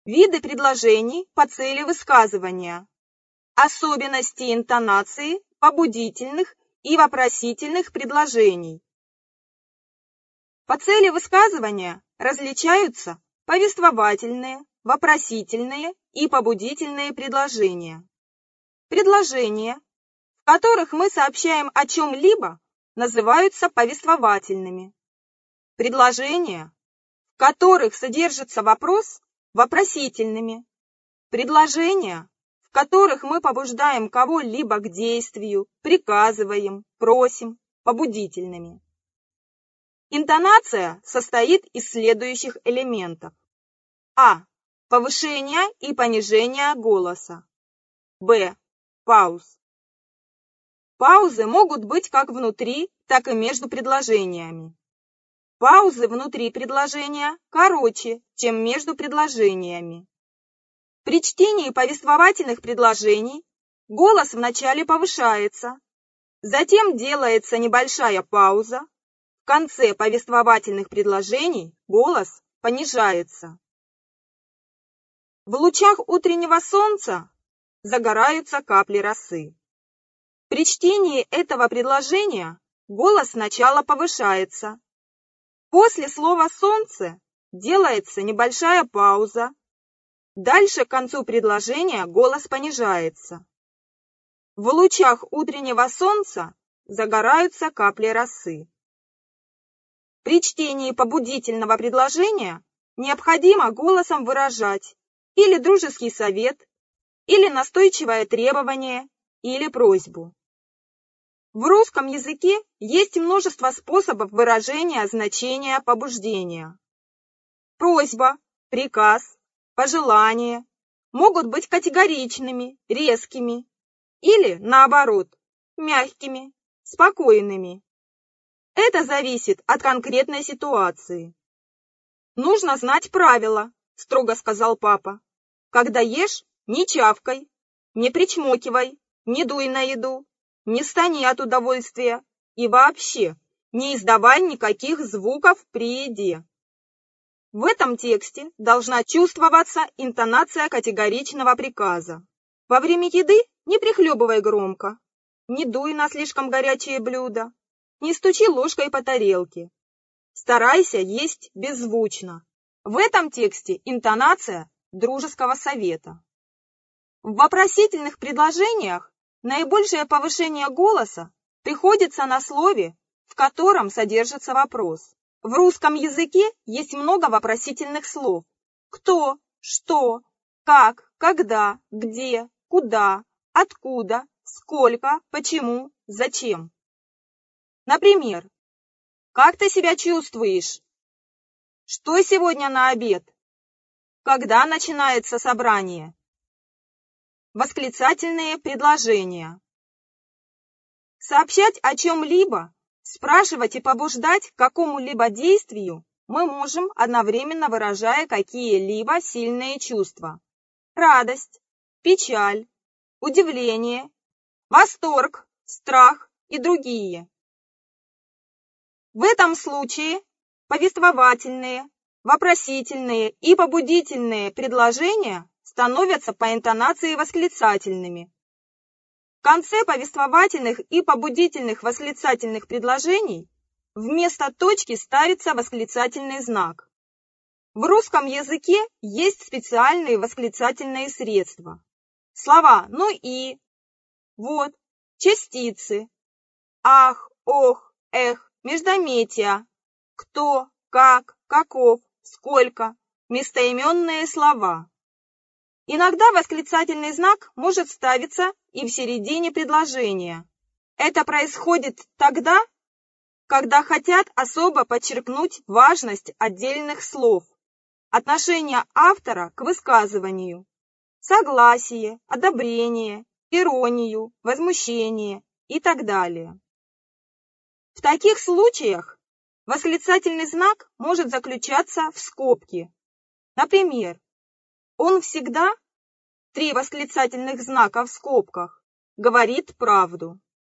Виды предложений по цели высказывания. Особенности интонации побудительных и вопросительных предложений. По цели высказывания различаются повествовательные, вопросительные и побудительные предложения. Предложения, в которых мы сообщаем о чем-либо, называются повествовательными. Предложения, в которых содержится вопрос, вопросительными. Предложения, в которых мы побуждаем кого-либо к действию, приказываем, просим, побудительными. Интонация состоит из следующих элементов. А. Повышение и понижение голоса. Б. Пауз. Паузы могут быть как внутри, так и между предложениями. Паузы внутри предложения короче, чем между предложениями. При чтении повествовательных предложений голос вначале повышается, затем делается небольшая пауза, в конце повествовательных предложений голос понижается. В лучах утреннего солнца загораются капли росы. При чтении этого предложения голос сначала повышается. После слова «солнце» делается небольшая пауза. Дальше к концу предложения голос понижается. В лучах утреннего солнца загораются капли росы. При чтении побудительного предложения необходимо голосом выражать или дружеский совет, или настойчивое требование, или просьбу. В русском языке есть множество способов выражения значения побуждения. Просьба, приказ, пожелание могут быть категоричными, резкими или, наоборот, мягкими, спокойными. Это зависит от конкретной ситуации. «Нужно знать правила», – строго сказал папа. «Когда ешь, не чавкай, не причмокивай, не дуй на еду, не стани от удовольствия и вообще не издавай никаких звуков при еде». В этом тексте должна чувствоваться интонация категоричного приказа. Во время еды не прихлебывай громко, не дуй на слишком горячее блюдо, не стучи ложкой по тарелке. Старайся есть беззвучно. В этом тексте интонация дружеского совета. В вопросительных предложениях наибольшее повышение голоса приходится на слове, в котором содержится вопрос. В русском языке есть много вопросительных слов. Кто, что, как, когда, где, куда, откуда, сколько, почему, зачем. Например, как ты себя чувствуешь? Что сегодня на обед? Когда начинается собрание? Восклицательные предложения. Сообщать о чем-либо, спрашивать и побуждать к какому-либо действию мы можем, одновременно выражая какие-либо сильные чувства. Радость, печаль, удивление, восторг, страх и другие. В этом случае повествовательные, вопросительные и побудительные предложения становятся по интонации восклицательными. В конце повествовательных и побудительных восклицательных предложений вместо точки ставится восклицательный знак. В русском языке есть специальные восклицательные средства. Слова «ну и», «вот», частицы, «ах», «ох», «эх», междометия, «кто», «как», «каков», «сколько», местоименные слова. Иногда восклицательный знак может ставиться и в середине предложения. Это происходит тогда, когда хотят особо подчеркнуть важность отдельных слов, отношение автора к высказыванию, согласие, одобрение, иронию, возмущение и так далее. В таких случаях восклицательный знак может заключаться в скобке. Например, он всегда, 3 восклицательных знака в скобках, говорит правду.